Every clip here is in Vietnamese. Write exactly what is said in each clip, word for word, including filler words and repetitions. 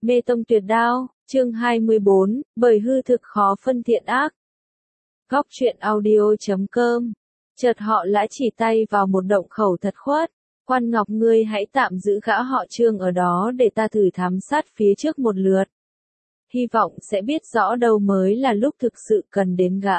Mê tông tuyệt đao, chương hai mươi bốn, bởi hư thực khó phân thiện ác. Góc truyện audio chấm com. Chợt họ lã chỉ tay vào một động khẩu thật khuất. Quan Ngọc, ngươi hãy tạm giữ gã họ Trương ở đó để ta thử thám sát phía trước một lượt. Hy vọng sẽ biết rõ đâu mới là lúc thực sự cần đến gã.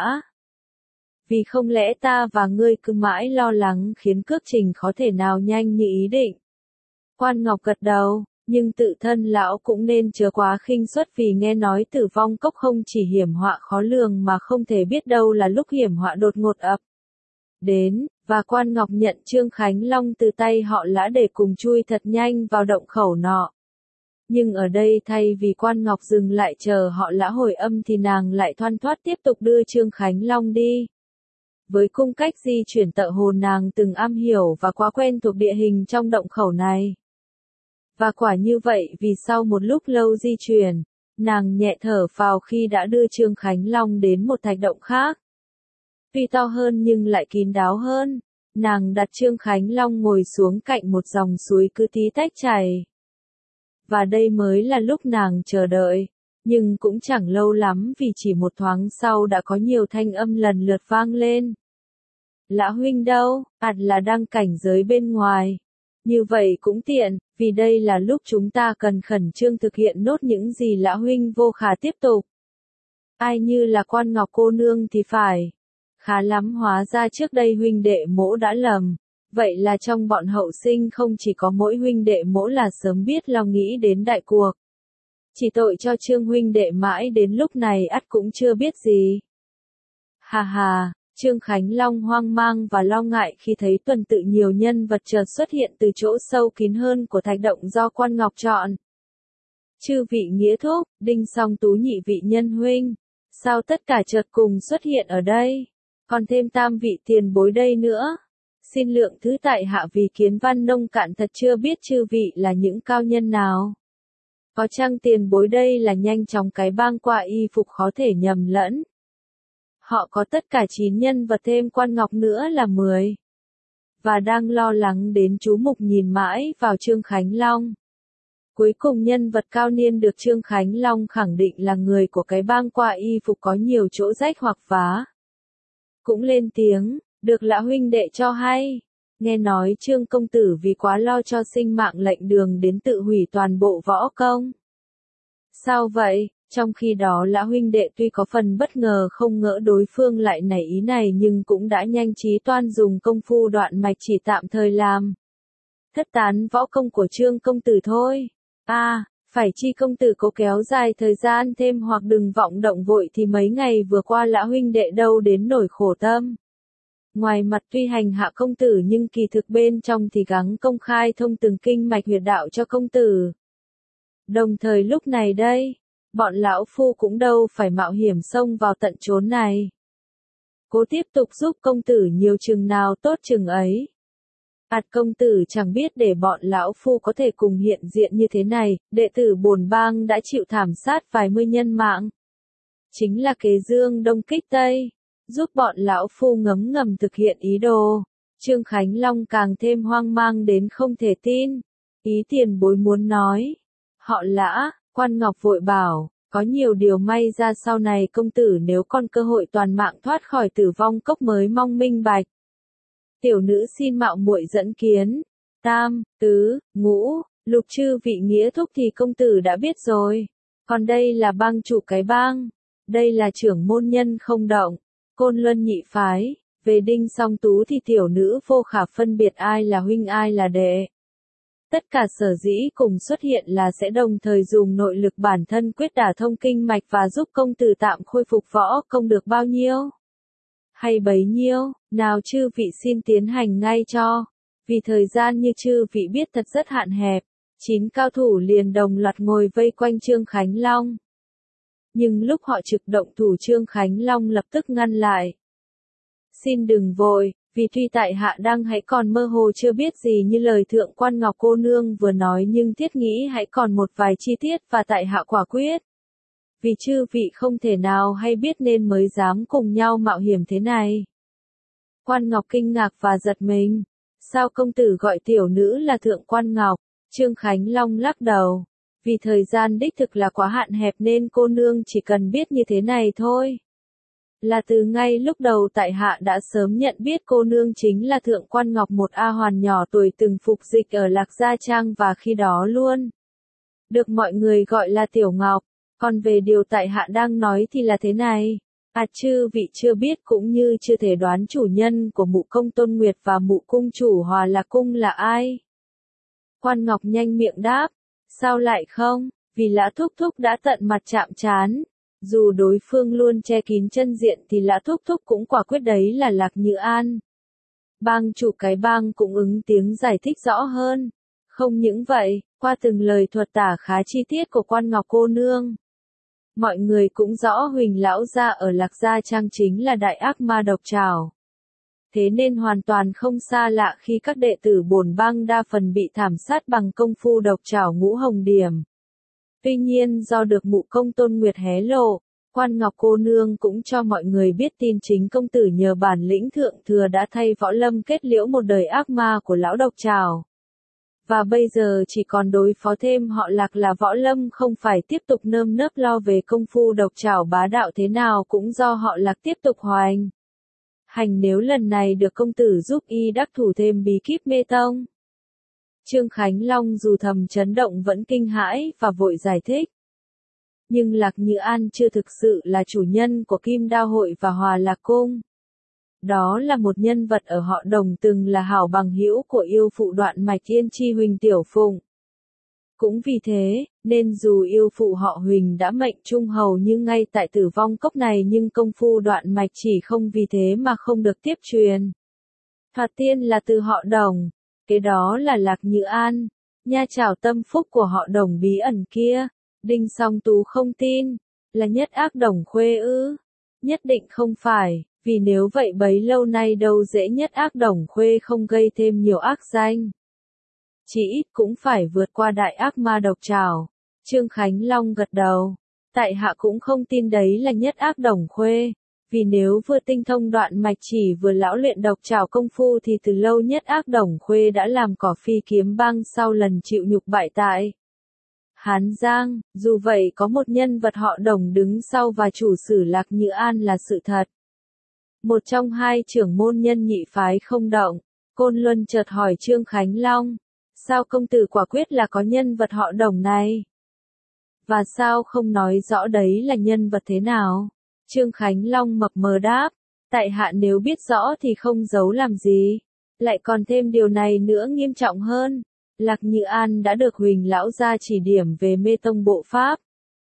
Vì không lẽ ta và ngươi cứ mãi lo lắng khiến cước trình khó thể nào nhanh như ý định. Quan Ngọc gật đầu, nhưng tự thân lão cũng nên chớ quá khinh suất, vì nghe nói Tử Vong Cốc không chỉ hiểm họa khó lường mà không thể biết đâu là lúc hiểm họa đột ngột ập đến, và Quan Ngọc nhận Trương Khánh Long từ tay họ lã để cùng chui thật nhanh vào động khẩu nọ. Nhưng ở đây thay vì Quan Ngọc dừng lại chờ họ lã hồi âm thì nàng lại thoăn thoắt tiếp tục đưa Trương Khánh Long đi. Với cung cách di chuyển tợ hồ nàng từng am hiểu và quá quen thuộc địa hình trong động khẩu này. Và quả như vậy, vì sau một lúc lâu di chuyển, nàng nhẹ thở phào khi đã đưa Trương Khánh Long đến một thạch động khác. Tuy to hơn nhưng lại kín đáo hơn, nàng đặt Trương Khánh Long ngồi xuống cạnh một dòng suối cứ tí tách chảy. Và đây mới là lúc nàng chờ đợi, nhưng cũng chẳng lâu lắm vì chỉ một thoáng sau đã có nhiều thanh âm lần lượt vang lên. Lã huynh đâu? Ắt là đang cảnh giới bên ngoài. Như vậy cũng tiện, vì đây là lúc chúng ta cần khẩn trương thực hiện nốt những gì Lã huynh vô khả tiếp tục. Ai như là Quan Ngọc cô nương thì phải. Khá lắm, hóa ra trước đây huynh đệ mỗ đã lầm. Vậy là trong bọn hậu sinh không chỉ có mỗi huynh đệ mỗ là sớm biết lo nghĩ đến đại cuộc. Chỉ tội cho Trương huynh đệ mãi đến lúc này ắt cũng chưa biết gì. Hà hà. Trương Khánh Long hoang mang và lo ngại khi thấy tuần tự nhiều nhân vật chợt xuất hiện từ chỗ sâu kín hơn của thạch động do Quan Ngọc chọn. Chư vị nghĩa thúc, Đinh Song Tú nhị vị nhân huynh, sao tất cả chợt cùng xuất hiện ở đây, còn thêm tam vị tiền bối đây nữa. Xin lượng thứ tại hạ vì kiến văn nông cạn thật chưa biết chư vị là những cao nhân nào. Có chăng tiền bối đây là nhanh chóng cái bang qua y phục khó thể nhầm lẫn. Họ có tất cả chín nhân vật thêm Quan Ngọc nữa là mười. Và đang lo lắng đến chú mục nhìn mãi vào Trương Khánh Long. Cuối cùng nhân vật cao niên được Trương Khánh Long khẳng định là người của cái bang qua y phục có nhiều chỗ rách hoặc phá. Cũng lên tiếng, được Lã huynh đệ cho hay. Nghe nói Trương công tử vì quá lo cho sinh mạng lệnh đường đến tự hủy toàn bộ võ công. Sao vậy? Trong khi đó Lã huynh đệ tuy có phần bất ngờ không ngỡ đối phương lại nảy ý này, nhưng cũng đã nhanh trí toan dùng công phu đoạn mạch chỉ tạm thời làm thất tán võ công của Trương công tử thôi. A, à, phải chi công tử cố kéo dài thời gian thêm hoặc đừng vọng động vội thì mấy ngày vừa qua Lã huynh đệ đâu đến nổi khổ tâm. Ngoài mặt tuy hành hạ công tử nhưng kỳ thực bên trong thì gắng công khai thông từng kinh mạch huyệt đạo cho công tử. Đồng thời lúc này đây, bọn lão phu cũng đâu phải mạo hiểm xông vào tận chốn này. Cố tiếp tục giúp công tử nhiều chừng nào tốt chừng ấy. Ạt công tử chẳng biết để bọn lão phu có thể cùng hiện diện như thế này, đệ tử bổn bang đã chịu thảm sát vài mươi nhân mạng. Chính là kế dương đông kích tây, giúp bọn lão phu ngấm ngầm thực hiện ý đồ. Trương Khánh Long càng thêm hoang mang đến không thể tin. Ý tiền bối muốn nói. Họ Lã, Quan Ngọc vội bảo, có nhiều điều may ra sau này công tử nếu còn cơ hội toàn mạng thoát khỏi Tử Vong Cốc mới mong minh bạch. Tiểu nữ xin mạo muội dẫn kiến. Tam, tứ, ngũ, lục chư vị nghĩa thúc thì công tử đã biết rồi. Còn đây là bang chủ cái bang. Đây là trưởng môn nhân không động. Côn Luân nhị phái. Về Đinh Song Tú thì tiểu nữ vô khả phân biệt ai là huynh ai là đệ. Tất cả sở dĩ cùng xuất hiện là sẽ đồng thời dùng nội lực bản thân quyết đả thông kinh mạch và giúp công tử tạm khôi phục võ công được bao nhiêu? Hay bấy nhiêu, nào chư vị xin tiến hành ngay cho. Vì thời gian như chư vị biết thật rất hạn hẹp, chín cao thủ liền đồng loạt ngồi vây quanh Trương Khánh Long. Nhưng lúc họ trực động thủ Trương Khánh Long lập tức ngăn lại. Xin đừng vội. Vì tuy tại hạ đang hãy còn mơ hồ chưa biết gì như lời thượng Quan Ngọc cô nương vừa nói, nhưng thiết nghĩ hãy còn một vài chi tiết và tại hạ quả quyết. Vì chư vị không thể nào hay biết nên mới dám cùng nhau mạo hiểm thế này. Quan Ngọc kinh ngạc và giật mình. Sao công tử gọi tiểu nữ là thượng Quan Ngọc? Trương Khánh Long lắc đầu. Vì thời gian đích thực là quá hạn hẹp nên cô nương chỉ cần biết như thế này thôi. Là từ ngay lúc đầu tại hạ đã sớm nhận biết cô nương chính là Thượng quan Ngọc, một A hoàn nhỏ tuổi từng phục dịch ở Lạc Gia Trang và khi đó luôn được mọi người gọi là Tiểu Ngọc. Còn về điều tại hạ đang nói thì là thế này. À chư vị chưa biết cũng như chưa thể đoán chủ nhân của Mụ Công Tôn Nguyệt và Mụ Cung chủ Hòa Lạc Cung là ai? Quan Ngọc nhanh miệng đáp. Sao lại không? Vì Lã Thúc Thúc đã tận mặt chạm trán. Dù đối phương luôn che kín chân diện thì Lã Thúc Thúc cũng quả quyết đấy là Lạc Như An. Bang chủ cái bang cũng ứng tiếng giải thích rõ hơn. Không những vậy, qua từng lời thuật tả khá chi tiết của Quan Ngọc cô nương, mọi người cũng rõ Huỳnh lão gia ở Lạc Gia Trang chính là đại ác ma độc trảo. Thế nên hoàn toàn không xa lạ khi các đệ tử bổn bang đa phần bị thảm sát bằng công phu độc trảo Ngũ Hồng Điểm. Tuy nhiên do được Mụ Công Tôn Nguyệt hé lộ, Quan Ngọc cô nương cũng cho mọi người biết tin chính công tử nhờ bản lĩnh thượng thừa đã thay Võ Lâm kết liễu một đời ác ma của lão độc trảo. Và bây giờ chỉ còn đối phó thêm họ Lạc là Võ Lâm không phải tiếp tục nơm nớp lo về công phu độc trảo bá đạo thế nào cũng do họ Lạc tiếp tục hoành hành nếu lần này được công tử giúp y đắc thủ thêm bí kíp mê tông. Trương Khánh Long dù thầm chấn động vẫn kinh hãi và vội giải thích. Nhưng Lạc Như An chưa thực sự là chủ nhân của Kim Đao Hội và Hòa Lạc Cung. Đó là một nhân vật ở họ Đồng từng là hảo bằng hữu của yêu phụ Đoạn Mạch Yên Chi Huỳnh Tiểu Phụng. Cũng vì thế, nên dù yêu phụ họ Huỳnh đã mệnh trung hầu như ngay tại Tử Vong Cốc này nhưng công phu Đoạn Mạch chỉ không vì thế mà không được tiếp truyền. Thoạt tiên là từ họ Đồng, kế đó là Lạc Như An, nha chảo tâm phúc của họ Đồng bí ẩn kia. Đinh Song Tú không tin, là nhất ác Đồng Khuê ư? Nhất định không phải, vì nếu vậy bấy lâu nay đâu dễ nhất ác Đồng Khuê không gây thêm nhiều ác danh. Chỉ ít cũng phải vượt qua đại ác ma độc trảo. Trương Khánh Long gật đầu. Tại hạ cũng không tin đấy là nhất ác Đồng Khuê. Vì nếu vừa tinh thông Đoạn Mạch chỉ vừa lão luyện độc trảo công phu thì từ lâu nhất ác Đồng Khuê đã làm cỏ phi kiếm bang sau lần chịu nhục bại tại Hán Giang. Dù vậy có một nhân vật họ Đồng đứng sau và chủ sử Lạc Như An là sự thật. Một trong hai trưởng môn nhân nhị phái không động, Côn Luân chợt hỏi Trương Khánh Long. Sao công tử quả quyết là có nhân vật họ Đồng này? Và sao không nói rõ đấy là nhân vật thế nào? Trương Khánh Long mập mờ đáp. Tại hạ nếu biết rõ thì không giấu làm gì. Lại còn thêm điều này nữa nghiêm trọng hơn. Lạc Như An đã được Huỳnh lão gia chỉ điểm về mê tông bộ pháp.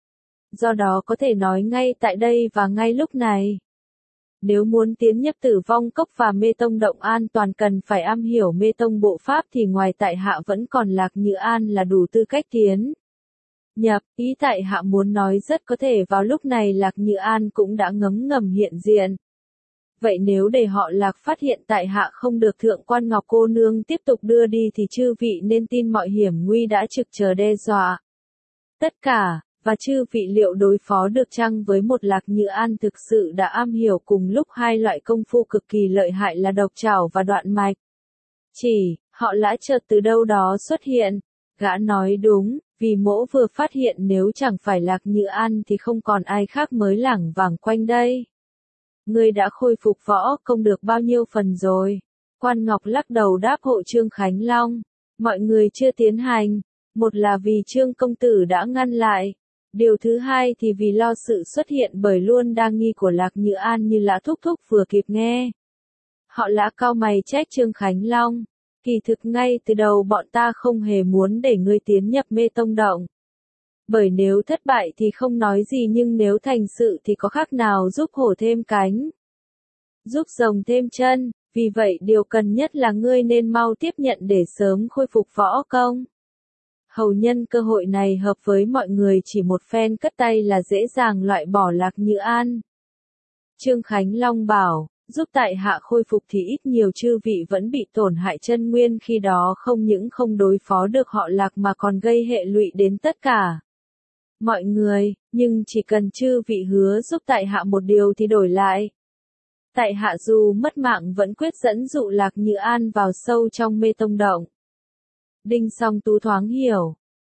Do đó có thể nói ngay tại đây và ngay lúc này. Nếu muốn tiến nhập Tử Vong Cốc và mê tông động an toàn cần phải am hiểu mê tông bộ pháp thì ngoài tại hạ vẫn còn Lạc Như An là đủ tư cách tiến nhập. Ý tại hạ muốn nói rất có thể vào lúc này Lạc Như An cũng đã ngấm ngầm hiện diện. Vậy nếu để họ Lạc phát hiện tại hạ không được Thượng quan Ngọc cô nương tiếp tục đưa đi thì chư vị nên tin mọi hiểm nguy đã trực chờ đe dọa. Tất cả, và chư vị liệu đối phó được chăng với một Lạc Như An thực sự đã am hiểu cùng lúc hai loại công phu cực kỳ lợi hại là độc trảo và Đoạn Mạch chỉ? Họ Lã chợt từ đâu đó xuất hiện. Gã nói đúng, vì mỗ vừa phát hiện nếu chẳng phải Lạc Như An thì không còn ai khác mới lảng vảng quanh đây. Ngươi đã khôi phục võ công được bao nhiêu phần rồi? Quan Ngọc lắc đầu đáp hộ Trương Khánh Long. Mọi người chưa tiến hành. Một là vì Trương công tử đã ngăn lại. Điều thứ hai thì vì lo sự xuất hiện bởi luôn đa nghi của Lạc Như An như Lã Thúc Thúc vừa kịp nghe. Họ Lã cau mày trách Trương Khánh Long. Kỳ thực ngay từ đầu bọn ta không hề muốn để ngươi tiến nhập mê tông động. Bởi nếu thất bại thì không nói gì nhưng nếu thành sự thì có khác nào giúp hổ thêm cánh, giúp rồng thêm chân. Vì vậy điều cần nhất là ngươi nên mau tiếp nhận để sớm khôi phục võ công. Hầu nhân cơ hội này hợp với mọi người chỉ một phen cất tay là dễ dàng loại bỏ Lạc Như An. Trương Khánh Long bảo, giúp tại hạ khôi phục thì ít nhiều chư vị vẫn bị tổn hại chân nguyên khi đó không những không đối phó được họ Lạc mà còn gây hệ lụy đến tất cả mọi người, nhưng chỉ cần chư vị hứa giúp tại hạ một điều thì đổi lại. Tại hạ dù mất mạng vẫn quyết dẫn dụ Lạc Như An vào sâu trong mê tông động. Đinh Song Tú thoáng hiểu.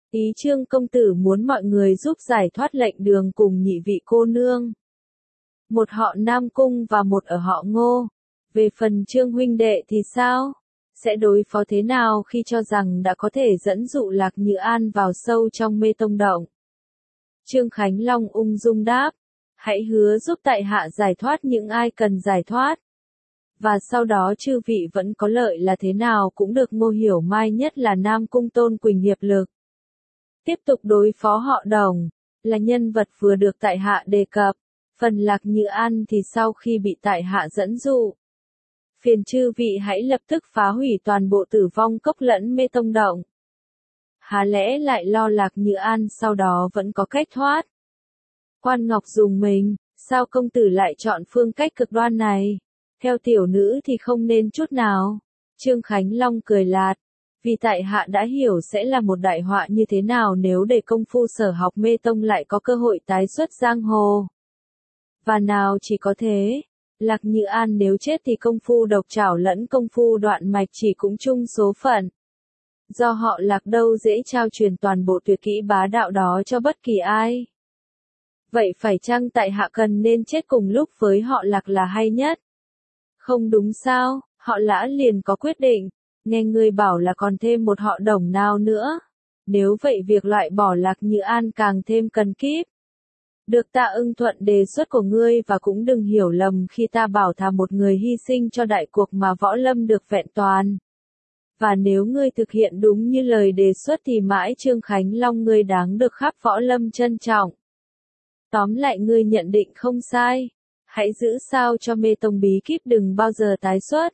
Ý Trương công tử muốn mọi người giúp giải thoát lệnh đường cùng nhị vị cô nương. Một họ Nam Cung và một ở họ Ngô. Về phần Trương huynh đệ thì sao? Sẽ đối phó thế nào khi cho rằng đã có thể dẫn dụ Lạc Như An vào sâu trong mê tông động? Trương Khánh Long ung dung đáp. Hãy hứa giúp tại hạ giải thoát những ai cần giải thoát. Và sau đó chư vị vẫn có lợi là thế nào cũng được. Ngô Hiểu Mai nhất là Nam Cung Tôn Quỳnh hiệp lực. Tiếp tục đối phó họ Đồng, là nhân vật vừa được tại hạ đề cập. Phần Lạc Như An thì sau khi bị tại hạ dẫn dụ. Phiền chư vị hãy lập tức phá hủy toàn bộ Tử Vong Cốc lẫn Mê Tông Động. Há lẽ lại lo Lạc Như An sau đó vẫn có cách thoát? Quan Ngọc dùng mình, sao công tử lại chọn phương cách cực đoan này? Theo tiểu nữ thì không nên chút nào. Trương Khánh Long cười lạt. Vì tại hạ đã hiểu sẽ là một đại họa như thế nào nếu để công phu sở học mê tông lại có cơ hội tái xuất giang hồ. Và nào chỉ có thế, Lạc Như An nếu chết thì công phu độc trảo lẫn công phu đoạn mạch chỉ cũng chung số phận. Do họ Lạc đâu dễ trao truyền toàn bộ tuyệt kỹ bá đạo đó cho bất kỳ ai. Vậy phải chăng tại hạ cần nên chết cùng lúc với họ Lạc là hay nhất? Không đúng sao, họ Lã liền có quyết định. Nghe ngươi bảo là còn thêm một họ Đồng nào nữa. Nếu vậy việc loại bỏ Lạc Như An càng thêm cần kíp. Được ta ưng thuận đề xuất của ngươi và cũng đừng hiểu lầm khi ta bảo thà một người hy sinh cho đại cuộc mà võ lâm được vẹn toàn. Và nếu ngươi thực hiện đúng như lời đề xuất thì mãi Trương Khánh Long ngươi đáng được khắp võ lâm trân trọng. Tóm lại ngươi nhận định không sai. Hãy giữ sao cho mê tông bí kíp đừng bao giờ tái xuất.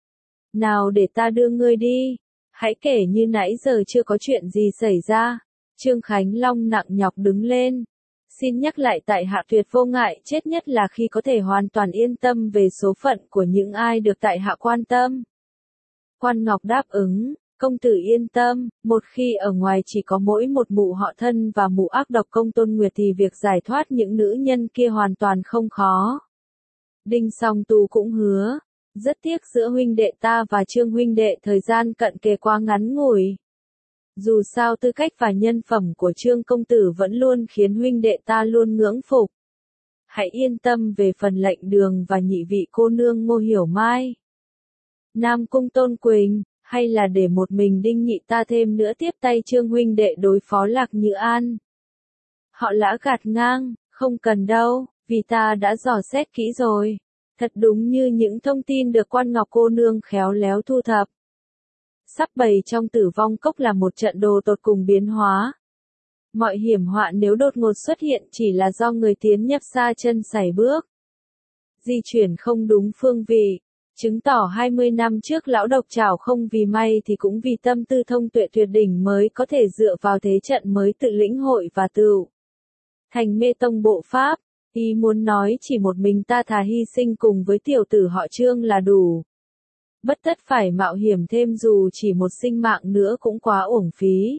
Nào để ta đưa ngươi đi. Hãy kể như nãy giờ chưa có chuyện gì xảy ra. Trương Khánh Long nặng nhọc đứng lên. Xin nhắc lại tại hạ tuyệt vô ngại chết nhất là khi có thể hoàn toàn yên tâm về số phận của những ai được tại hạ quan tâm. Quan Ngọc đáp ứng, công tử yên tâm, một khi ở ngoài chỉ có mỗi một mụ họ thân và mụ ác độc Công Tôn Nguyệt thì việc giải thoát những nữ nhân kia hoàn toàn không khó. Đinh Song Tu cũng hứa, rất tiếc giữa huynh đệ ta và Trương huynh đệ thời gian cận kề quá ngắn ngủi. Dù sao tư cách và nhân phẩm của Trương công tử vẫn luôn khiến huynh đệ ta luôn ngưỡng phục. Hãy yên tâm về phần lệnh đường và nhị vị cô nương Ngô Hiểu Mai. Nam Cung Tôn Quỳnh, hay là để một mình Đinh nhị ta thêm nữa tiếp tay Trương huynh đệ đối phó Lạc Như An. Họ Lã gạt ngang, không cần đâu, vì ta đã dò xét kỹ rồi. Thật đúng như những thông tin được Quan Ngọc cô nương khéo léo thu thập. Sắp bày trong Tử Vong Cốc là một trận đồ tột cùng biến hóa. Mọi hiểm họa nếu đột ngột xuất hiện chỉ là do người tiến nhập xa chân sải bước. Di chuyển không đúng phương vị, chứng tỏ hai mươi năm trước lão độc trảo không vì may thì cũng vì tâm tư thông tuệ tuyệt đỉnh mới có thể dựa vào thế trận mới tự lĩnh hội và tựu thành mê tông bộ pháp. Ý muốn nói chỉ một mình ta thà hy sinh cùng với tiểu tử họ Trương là đủ. Bất tất phải mạo hiểm thêm dù chỉ một sinh mạng nữa cũng quá uổng phí.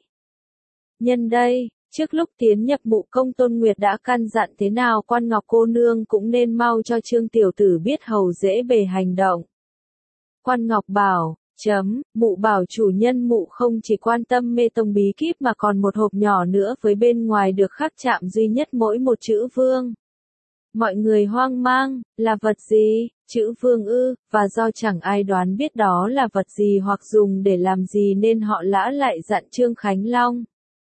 Nhân đây, trước lúc tiến nhập mụ Công Tôn Nguyệt đã căn dặn thế nào Quan Ngọc cô nương cũng nên mau cho Trương tiểu tử biết hầu dễ bề hành động. Quan Ngọc bảo, chấm, mụ bảo chủ nhân mụ không chỉ quan tâm mê tông bí kíp mà còn một hộp nhỏ nữa với bên ngoài được khắc chạm duy nhất mỗi một chữ vương. Mọi người hoang mang, là vật gì, chữ vương ư, và do chẳng ai đoán biết đó là vật gì hoặc dùng để làm gì nên họ Lã lại dặn Trương Khánh Long.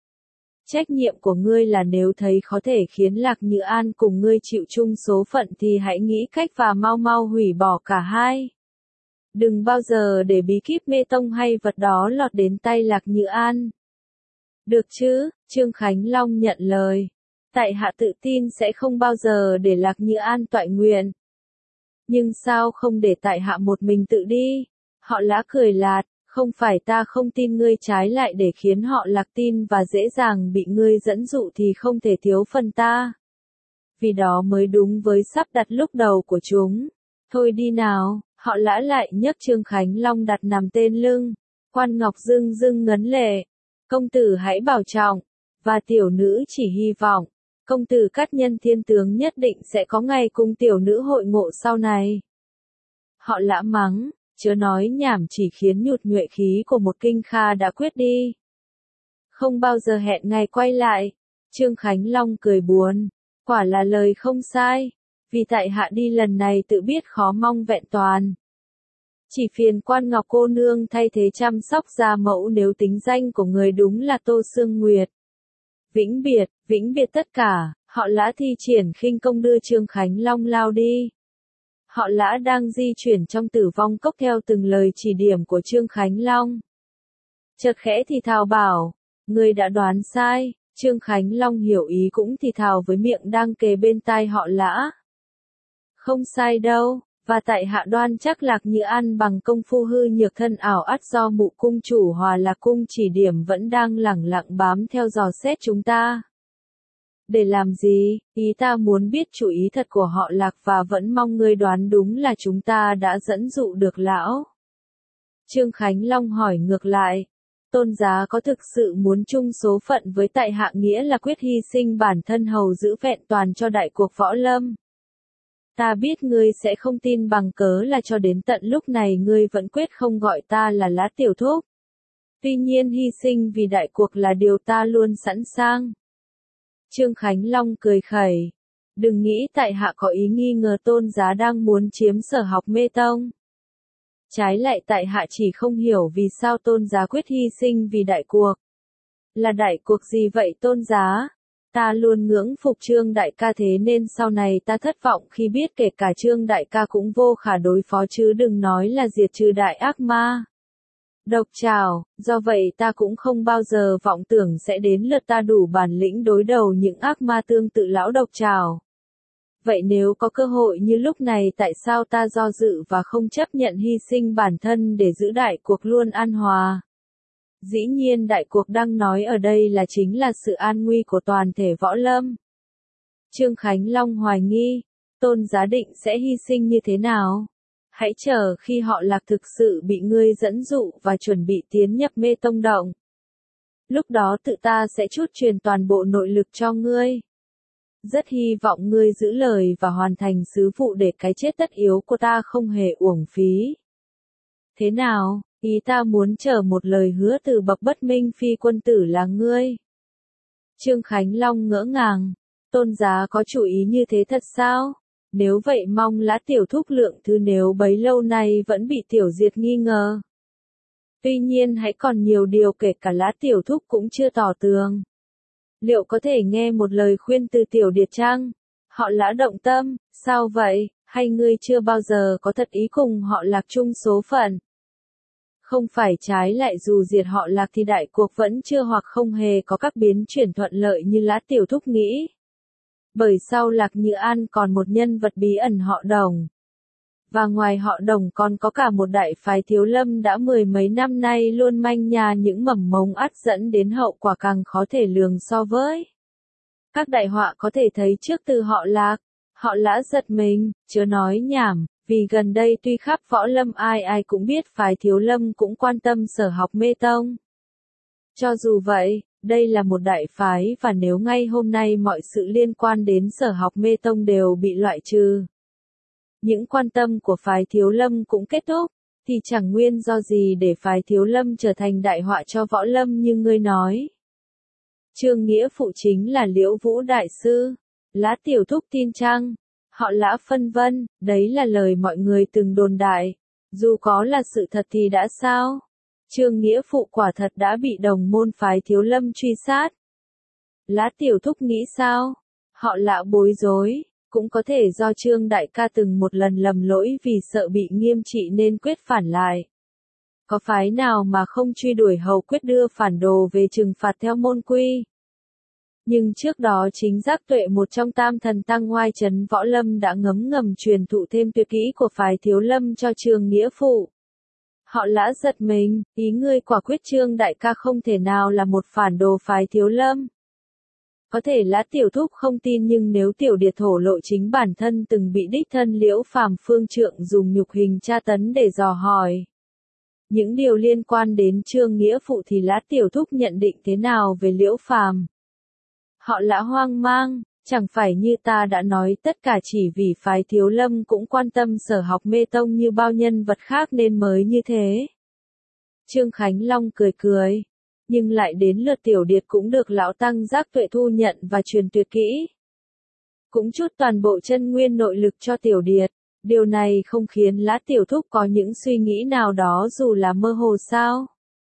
Trách nhiệm của ngươi là nếu thấy có thể khiến Lạc Như An cùng ngươi chịu chung số phận thì hãy nghĩ cách và mau mau hủy bỏ cả hai. Đừng bao giờ để bí kíp mê tông hay vật đó lọt đến tay Lạc Như An. Được chứ, Trương Khánh Long nhận lời. Tại hạ tự tin sẽ không bao giờ để Lạc Như An toại nguyện. Nhưng sao không để tại hạ một mình tự đi? Họ Lã cười lạt, không phải ta không tin ngươi trái lại để khiến họ Lạc tin và dễ dàng bị ngươi dẫn dụ thì không thể thiếu phần ta. Vì đó mới đúng với sắp đặt lúc đầu của chúng. Thôi đi nào, họ Lã lại nhấc Trương Khánh Long đặt nằm tên lưng. Quan Ngọc dưng dưng ngấn lệ. Công tử hãy bảo trọng. Và tiểu nữ chỉ hy vọng. Công tử Cát Nhân Thiên tướng nhất định sẽ có ngày cùng tiểu nữ hội ngộ sau này. Họ Lã mắng, chớ nói nhảm chỉ khiến nhụt nhuệ khí của một kinh kha đã quyết đi. Không bao giờ hẹn ngày quay lại. Trương Khánh Long cười buồn. Quả là lời không sai. Vì tại hạ đi lần này tự biết khó mong vẹn toàn. Chỉ phiền Quan Ngọc cô nương thay thế chăm sóc gia mẫu, nếu tính danh của người đúng là Tô Sương Nguyệt. Vĩnh biệt, vĩnh biệt tất cả, họ Lã thi triển khinh công đưa Trương Khánh Long lao đi. Họ Lã đang di chuyển trong Tử Vong Cốc theo từng lời chỉ điểm của Trương Khánh Long. Chợt khẽ thì thào bảo, người đã đoán sai. Trương Khánh Long hiểu ý cũng thì thào với miệng đang kề bên tai họ Lã. Không sai đâu, và tại hạ đoan chắc Lạc Như An bằng công phu hư nhược thân ảo ắt do Mụ cung chủ Hòa Lạc cung chỉ điểm vẫn đang lẳng lặng bám theo dò xét chúng ta. Để làm gì? Ý ta muốn biết chủ ý thật của họ Lạc và vẫn mong ngươi đoán đúng là chúng ta đã dẫn dụ được lão. Trương Khánh Long hỏi ngược lại. Tôn giá có thực sự muốn chung số phận với tại hạ, nghĩa là quyết hy sinh bản thân hầu giữ vẹn toàn cho đại cuộc võ lâm? Ta biết ngươi sẽ không tin bằng cớ là cho đến tận lúc này ngươi vẫn quyết không gọi ta là Lã tiểu thúc. Tuy nhiên hy sinh vì đại cuộc là điều ta luôn sẵn sàng. Trương Khánh Long cười khẩy. Đừng nghĩ tại hạ có ý nghi ngờ tôn giá đang muốn chiếm Sở Học Mê Tông. Trái lại tại hạ chỉ không hiểu vì sao tôn giá quyết hy sinh vì đại cuộc. Là đại cuộc gì vậy tôn giá? Ta luôn ngưỡng phục Trương đại ca, thế nên sau này ta thất vọng khi biết kể cả Trương đại ca cũng vô khả đối phó, chứ đừng nói là diệt trừ đại ác ma. Độc Trảo, do vậy ta cũng không bao giờ vọng tưởng sẽ đến lượt ta đủ bản lĩnh đối đầu những ác ma tương tự lão Độc Trảo. Vậy nếu có cơ hội như lúc này, tại sao ta do dự và không chấp nhận hy sinh bản thân để giữ đại cuộc luôn an hòa? Dĩ nhiên đại cuộc đang nói ở đây là chính là sự an nguy của toàn thể võ lâm. Trương Khánh Long hoài nghi, tôn giá định sẽ hy sinh như thế nào? Hãy chờ khi họ Lạc thực sự bị ngươi dẫn dụ và chuẩn bị tiến nhập Mê Tông Động. Lúc đó tự ta sẽ trút truyền toàn bộ nội lực cho ngươi. Rất hy vọng ngươi giữ lời và hoàn thành sứ vụ để cái chết tất yếu của ta không hề uổng phí. Thế nào, ý ta muốn chờ một lời hứa từ bậc bất minh phi quân tử là ngươi. Trương Khánh Long ngỡ ngàng, tôn giá có chủ ý như thế thật sao? Nếu vậy mong Lã tiểu thúc lượng thứ, nếu bấy lâu nay vẫn bị tiểu diệt nghi ngờ. Tuy nhiên hãy còn nhiều điều kể cả Lã tiểu thúc cũng chưa tỏ tường. Liệu có thể nghe một lời khuyên từ tiểu điệt chăng? Họ Lã động tâm, sao vậy? Hay ngươi chưa bao giờ có thật ý cùng họ Lạc chung số phận? Không phải trái lại dù diệt họ Lạc thì đại cuộc vẫn chưa hoặc không hề có các biến chuyển thuận lợi như Lã tiểu thúc nghĩ. Bởi sau Lạc Như An còn một nhân vật bí ẩn họ Đồng. Và ngoài họ Đồng còn có cả một đại phái Thiếu Lâm đã mười mấy năm nay luôn manh nha những mầm mống ắt dẫn đến hậu quả càng khó thể lường so với. Các đại họa có thể thấy trước từ họ Lạc. Họ Lã giật mình, chớ nói nhảm, vì gần đây tuy khắp võ lâm ai ai cũng biết phái Thiếu Lâm cũng quan tâm Sở Học Mê Tông. Cho dù vậy, đây là một đại phái và nếu ngay hôm nay mọi sự liên quan đến Sở Học Mê Tông đều bị loại trừ, những quan tâm của phái Thiếu Lâm cũng kết thúc, thì chẳng nguyên do gì để phái Thiếu Lâm trở thành đại họa cho võ lâm như ngươi nói. Trương Nghĩa phụ chính là Liễu Vũ đại sư. Lã tiểu thúc tin chăng? Họ Lã phân vân, đấy là lời mọi người từng đồn đại. Dù có là sự thật thì đã sao? Trương Nghĩa phụ quả thật đã bị đồng môn phái Thiếu Lâm truy sát. Lã tiểu thúc nghĩ sao? Họ Lã bối rối, cũng có thể do Trương đại ca từng một lần lầm lỗi vì sợ bị nghiêm trị nên quyết phản lại. Có phái nào mà không truy đuổi hầu quyết đưa phản đồ về trừng phạt theo môn quy? Nhưng trước đó chính Giác Tuệ, một trong tam thần tăng ngoai trấn võ lâm, đã ngấm ngầm truyền thụ thêm tuyệt kỹ của phái Thiếu Lâm cho Trương Nghĩa phụ. Họ Lã giật mình, ý ngươi quả quyết Trương đại ca không thể nào là một phản đồ phái Thiếu Lâm. Có thể Lã tiểu thúc không tin, nhưng nếu tiểu điệt thổ lộ chính bản thân từng bị đích thân Liễu Phàm phương trượng dùng nhục hình tra tấn để dò hỏi những điều liên quan đến Trương Nghĩa phụ thì Lã tiểu thúc nhận định thế nào về Liễu Phàm? Họ Lã hoang mang, chẳng phải như ta đã nói tất cả chỉ vì phái Thiếu Lâm cũng quan tâm Sở Học Mê Tông như bao nhân vật khác nên mới như thế. Trương Khánh Long cười cười. nhưng lại đến lượt Tiểu Điệt cũng được lão tăng Giác Tuệ thu nhận và truyền tuyệt kỹ. Cũng chút toàn bộ chân nguyên nội lực cho Tiểu Điệt, điều này không khiến Lã Tiểu Thúc có những suy nghĩ nào đó dù là mơ hồ sao?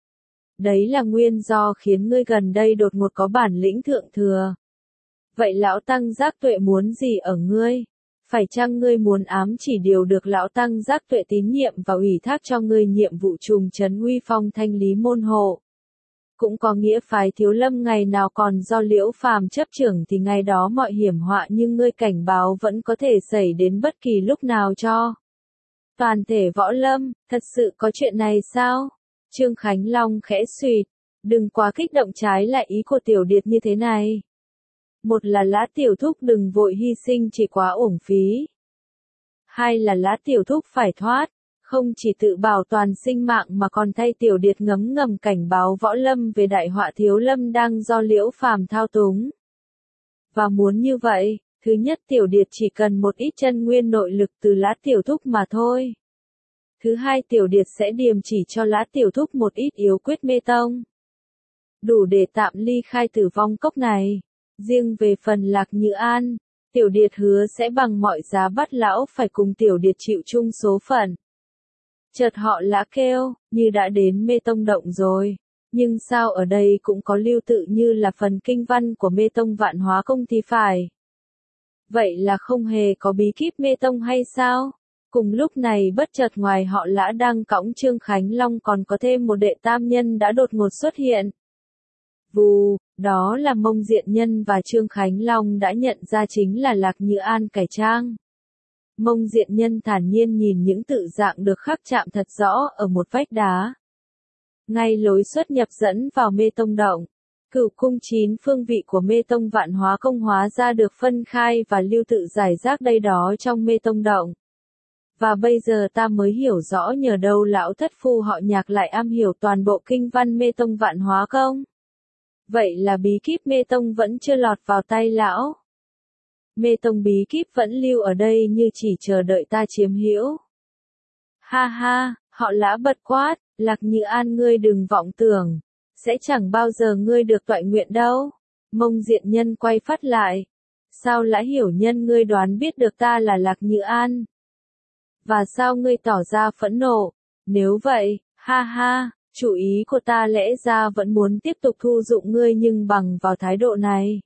Đấy là nguyên do khiến ngươi gần đây đột ngột có bản lĩnh thượng thừa. Vậy lão tăng Giác Tuệ muốn gì ở ngươi? Phải chăng ngươi muốn ám chỉ điều được lão tăng Giác Tuệ tín nhiệm và ủy thác cho ngươi nhiệm vụ trùng trấn uy phong thanh lý môn hộ? Cũng có nghĩa phái Thiếu Lâm ngày nào còn do Liễu Phàm chấp trưởng thì ngày đó mọi hiểm họa nhưng ngươi cảnh báo vẫn có thể xảy đến bất kỳ lúc nào cho toàn thể võ lâm, thật sự có chuyện này sao? Trương Khánh Long khẽ suýt, đừng quá kích động, trái lại ý của Tiểu Điệt như thế này. Một là Lã Tiểu Thúc đừng vội hy sinh chỉ quá uổng phí. Hai là Lã Tiểu Thúc phải thoát, không chỉ tự bảo toàn sinh mạng mà còn thay Tiểu Điệt ngấm ngầm cảnh báo võ lâm về đại họa Thiếu Lâm đang do Liễu Phàm thao túng. Và muốn như vậy, thứ nhất Tiểu Điệt chỉ cần một ít chân nguyên nội lực từ Lã Tiểu Thúc mà thôi. Thứ hai Tiểu Điệt sẽ điềm chỉ cho Lã Tiểu Thúc một ít yếu quyết mê tông. Đủ để tạm ly khai tử vong cốc này. Riêng về phần Lạc Như An, Tiểu Điệt hứa sẽ bằng mọi giá bắt lão phải cùng Tiểu Điệt chịu chung số phận. Chợt họ Lã kêu, như đã đến Mê Tông Động rồi. Nhưng sao ở đây cũng có lưu tự như là phần kinh văn của Mê Tông Vạn Hóa Công thì phải. Vậy là không hề có bí kíp Mê Tông hay sao? Cùng lúc này bất chợt ngoài họ Lã đang cõng Trương Khánh Long còn có thêm một đệ tam nhân đã đột ngột xuất hiện. Vù, đó là Mông Diện Nhân và Trương Khánh Long đã nhận ra chính là Lạc Như An cải trang. Mông Diện Nhân thản nhiên nhìn những tự dạng được khắc chạm thật rõ ở một vách đá. Ngay lối xuất nhập dẫn vào Mê Tông Động, cửu cung chín phương vị của Mê Tông Vạn Hóa Công hóa ra được phân khai và lưu tự giải rác đây đó trong Mê Tông Động. Và bây giờ ta mới hiểu rõ nhờ đâu lão thất phu họ Nhạc lại am hiểu toàn bộ kinh văn Mê Tông Vạn Hóa Công. Vậy là bí kíp Mê Tông vẫn chưa lọt vào tay lão. Mê Tông bí kíp vẫn lưu ở đây như chỉ chờ đợi ta chiếm hữu. Ha ha, họ Lã bật quát, Lạc Như An ngươi đừng vọng tưởng, sẽ chẳng bao giờ ngươi được toại nguyện đâu. Mông Diện Nhân quay phát lại. Sao Lã Hiểu Nhân ngươi đoán biết được ta là Lạc Như An? Và sao ngươi tỏ ra phẫn nộ? Nếu vậy, ha ha, chủ ý của ta lẽ ra vẫn muốn tiếp tục thu dụng ngươi nhưng bằng vào thái độ này.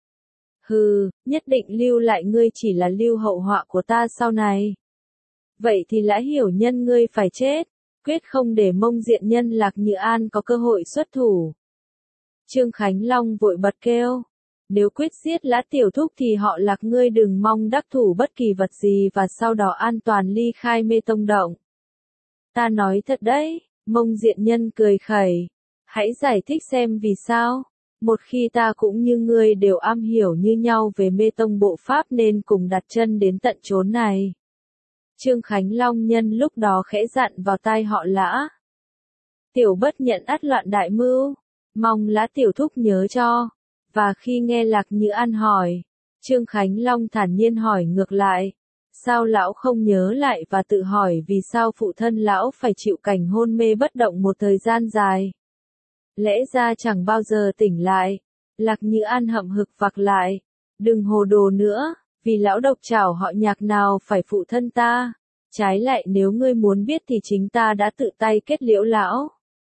Hừ, nhất định lưu lại ngươi chỉ là lưu hậu họa của ta sau này. Vậy thì Lã Hiểu Nhân ngươi phải chết, quyết không để Mông Diện Nhân Lạc Như An có cơ hội xuất thủ. Trương Khánh Long vội bật kêu. Nếu quyết giết Lã Tiểu Thúc thì họ Lạc ngươi đừng mong đắc thủ bất kỳ vật gì và sau đó an toàn ly khai Mê Tông Động. Ta nói thật đấy, Mông Diện Nhân cười khẩy. Hãy giải thích xem vì sao. Một khi ta cũng như ngươi đều am hiểu như nhau về Mê Tông bộ pháp nên cùng đặt chân đến tận chốn này. Trương Khánh Long nhân lúc đó khẽ dặn vào tai họ Lã. Tiểu Bất nhận ắt loạn đại mưu, mong Lã Tiểu Thúc nhớ cho. Và khi nghe Lạc Như An hỏi, Trương Khánh Long thản nhiên hỏi ngược lại. Sao lão không nhớ lại và tự hỏi vì sao phụ thân lão phải chịu cảnh hôn mê bất động một thời gian dài? Lẽ ra chẳng bao giờ tỉnh lại. Lạc Như An hậm hực vặc lại. Đừng hồ đồ nữa, vì lão độc trảo họ Nhạc nào phải phụ thân ta. Trái lại nếu ngươi muốn biết thì chính ta đã tự tay kết liễu lão.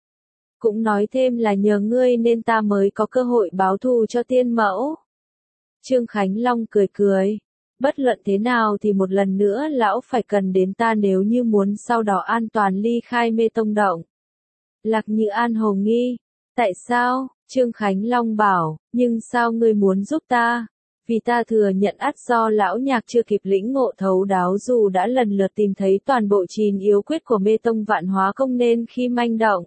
Cũng nói thêm là nhờ ngươi nên ta mới có cơ hội báo thù cho tiên mẫu. Trương Khánh Long cười cười. Bất luận thế nào thì một lần nữa lão phải cần đến ta nếu như muốn sau đó an toàn ly khai Mê Tông Động. Lạc Như An hồ nghi. Tại sao? Trương Khánh Long bảo, nhưng sao ngươi muốn giúp ta? Vì ta thừa nhận ắt do lão Nhạc chưa kịp lĩnh ngộ thấu đáo dù đã lần lượt tìm thấy toàn bộ chín yếu quyết của Mê Tông Vạn Hóa Công nên khi manh động.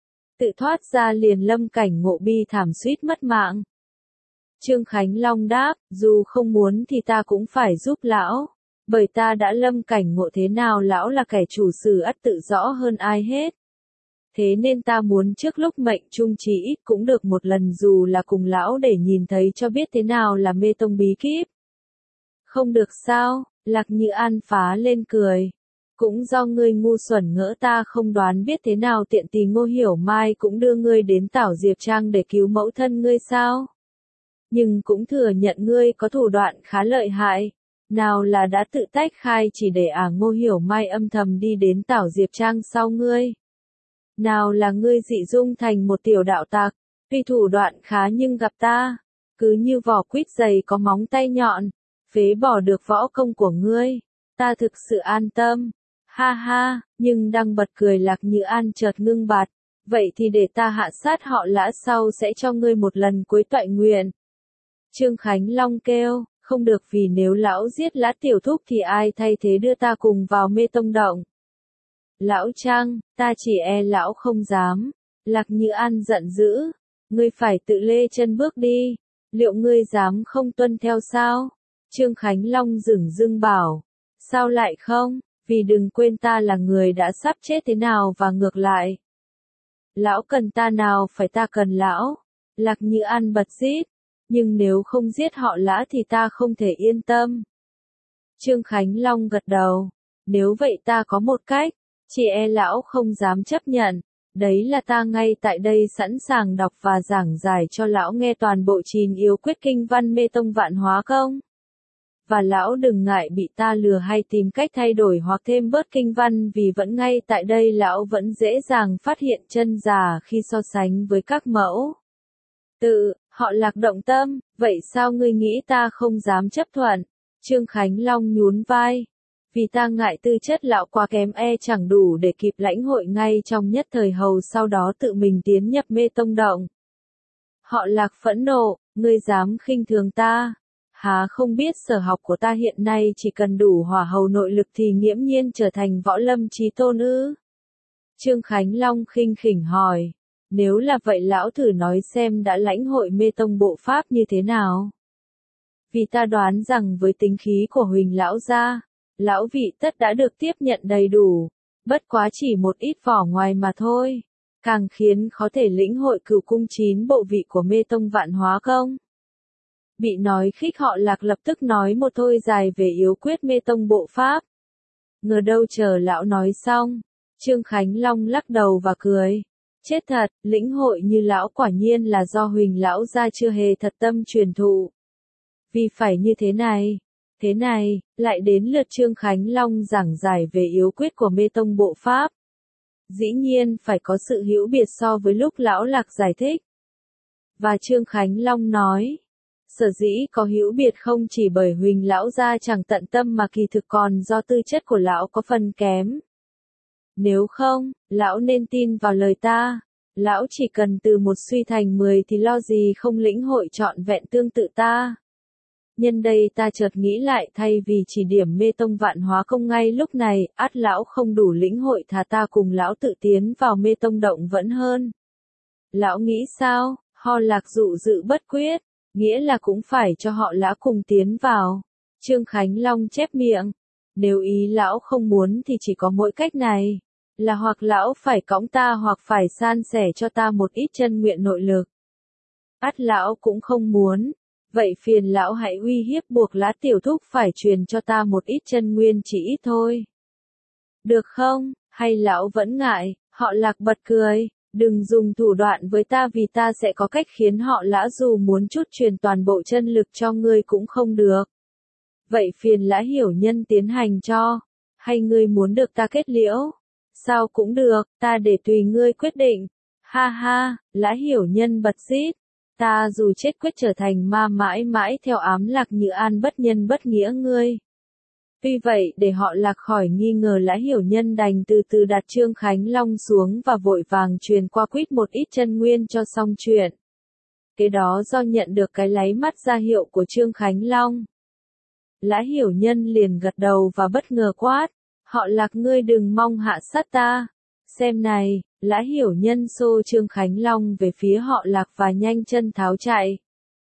Tự thoát ra liền lâm cảnh ngộ bi thảm suýt mất mạng. Trương Khánh Long đáp, dù không muốn thì ta cũng phải giúp lão. Bởi ta đã lâm cảnh ngộ thế nào lão là kẻ chủ sử ắt tự rõ hơn ai hết. Thế nên ta muốn trước lúc mệnh chung chỉ ít cũng được một lần dù là cùng lão để nhìn thấy cho biết thế nào là Mê Tông bí kíp. Không được sao? Lạc Như An phá lên cười. Cũng do ngươi ngu xuẩn ngỡ ta không đoán biết thế nào tiện tì Ngô Hiểu Mai cũng đưa ngươi đến Tảo Diệp Trang để cứu mẫu thân ngươi sao? Nhưng cũng thừa nhận ngươi có thủ đoạn khá lợi hại. Nào là đã tự tách khai chỉ để ả Ngô Hiểu Mai âm thầm đi đến Tảo Diệp Trang sau ngươi. Nào là ngươi dị dung thành một tiểu đạo tặc, tuy thủ đoạn khá nhưng gặp ta, cứ như vỏ quýt dày có móng tay nhọn, phế bỏ được võ công của ngươi, ta thực sự an tâm. Ha ha, nhưng đang bật cười Lạc Như An chợt ngưng bặt, vậy thì để ta hạ sát họ Lã sau sẽ cho ngươi một lần cuối toại nguyện. Trương Khánh Long kêu, không được, vì nếu lão giết Lã tiểu thúc thì ai thay thế đưa ta cùng vào Mê Tông Động. Lão Trang, ta chỉ e lão không dám. Lạc Như An giận dữ, ngươi phải tự lê chân bước đi, liệu ngươi dám không tuân theo sao? Trương Khánh Long dửng dưng bảo, sao lại không, vì đừng quên ta là người đã sắp chết thế nào và ngược lại. Lão cần ta nào phải ta cần lão. Lạc Như An bật rít, nhưng nếu không giết họ Lã thì ta không thể yên tâm. Trương Khánh Long gật đầu, nếu vậy ta có một cách, chỉ e lão không dám chấp nhận, đấy là ta ngay tại đây sẵn sàng đọc và giảng giải cho lão nghe toàn bộ Trìn Yếu Quyết Kinh Văn Mê Tông Vạn Hóa Công. Và lão đừng ngại bị ta lừa hay tìm cách thay đổi hoặc thêm bớt kinh văn, vì vẫn ngay tại đây lão vẫn dễ dàng phát hiện chân giả khi so sánh với các mẫu. Tự, họ Lạc động tâm, vậy sao ngươi nghĩ ta không dám chấp thuận? Trương Khánh Long nhún vai. Vì ta ngại tư chất lão quá kém, e chẳng đủ để kịp lãnh hội ngay trong nhất thời hầu sau đó tự mình tiến nhập Mê Tông Động. Họ Lạc phẫn nộ, ngươi dám khinh thường ta? Há không biết sở học của ta hiện nay chỉ cần đủ hỏa hầu nội lực thì nghiễm nhiên trở thành võ lâm chí tôn ư? Trương Khánh Long khinh khỉnh hỏi, nếu là vậy lão thử nói xem đã lãnh hội Mê Tông bộ pháp như thế nào? Vì ta đoán rằng với tính khí của Huỳnh lão gia, lão vị tất đã được tiếp nhận đầy đủ, bất quá chỉ một ít vỏ ngoài mà thôi, càng khiến khó thể lĩnh hội cửu cung chín bộ vị của Mê Tông Vạn Hóa Công. Bị nói khích họ Lạc lập tức nói một thôi dài về yếu quyết Mê Tông bộ pháp. Ngờ đâu chờ lão nói xong, Trương Khánh Long lắc đầu và cười. Chết thật, lĩnh hội như lão quả nhiên là do Huỳnh lão gia chưa hề thật tâm truyền thụ. Vì phải như thế này, thế này, lại đến lượt Trương Khánh Long giảng giải về yếu quyết của Mê Tông bộ pháp. Dĩ nhiên phải có sự hữu biệt so với lúc lão Lạc giải thích. Và Trương Khánh Long nói, sở dĩ có hữu biệt không chỉ bởi Huỳnh lão gia chẳng tận tâm mà kỳ thực còn do tư chất của lão có phần kém. Nếu không, lão nên tin vào lời ta, lão chỉ cần từ một suy thành mười thì lo gì không lĩnh hội trọn vẹn tương tự ta. Nhân đây ta chợt nghĩ lại, thay vì chỉ điểm Mê Tông Vạn Hóa Công ngay lúc này, ắt lão không đủ lĩnh hội, thà ta cùng lão tự tiến vào Mê Tông Động vẫn hơn. Lão nghĩ sao? Ho Lạc dụ dự bất quyết, nghĩa là cũng phải cho họ Lã cùng tiến vào. Trương Khánh Long chép miệng, nếu ý lão không muốn thì chỉ có mỗi cách này, là hoặc lão phải cõng ta hoặc phải san sẻ cho ta một ít chân nguyện nội lực. Ắt lão cũng không muốn, vậy phiền lão hãy uy hiếp buộc Lã tiểu thúc phải truyền cho ta một ít chân nguyên chỉ ít thôi. Được không? Hay lão vẫn ngại? Họ Lạc bật cười, đừng dùng thủ đoạn với ta vì ta sẽ có cách khiến họ Lã dù muốn chút truyền toàn bộ chân lực cho ngươi cũng không được. Vậy phiền Lã hiểu nhân tiến hành cho, hay ngươi muốn được ta kết liễu? Sao cũng được, ta để tùy ngươi quyết định. Ha ha, Lã hiểu nhân bật rít. Ta dù chết quyết trở thành ma mãi mãi theo ám Lạc Như An bất nhân bất nghĩa ngươi. Tuy vậy để họ Lạc khỏi nghi ngờ, Lã hiểu nhân đành từ từ đặt Trương Khánh Long xuống và vội vàng truyền qua quýt một ít chân nguyên cho xong chuyện. Kế đó do nhận được cái láy mắt ra hiệu của Trương Khánh Long, Lã hiểu nhân liền gật đầu và bất ngờ quát, họ Lạc ngươi đừng mong hạ sát ta. Xem này, Lã hiểu nhân xô Trương Khánh Long về phía họ Lạc và nhanh chân tháo chạy.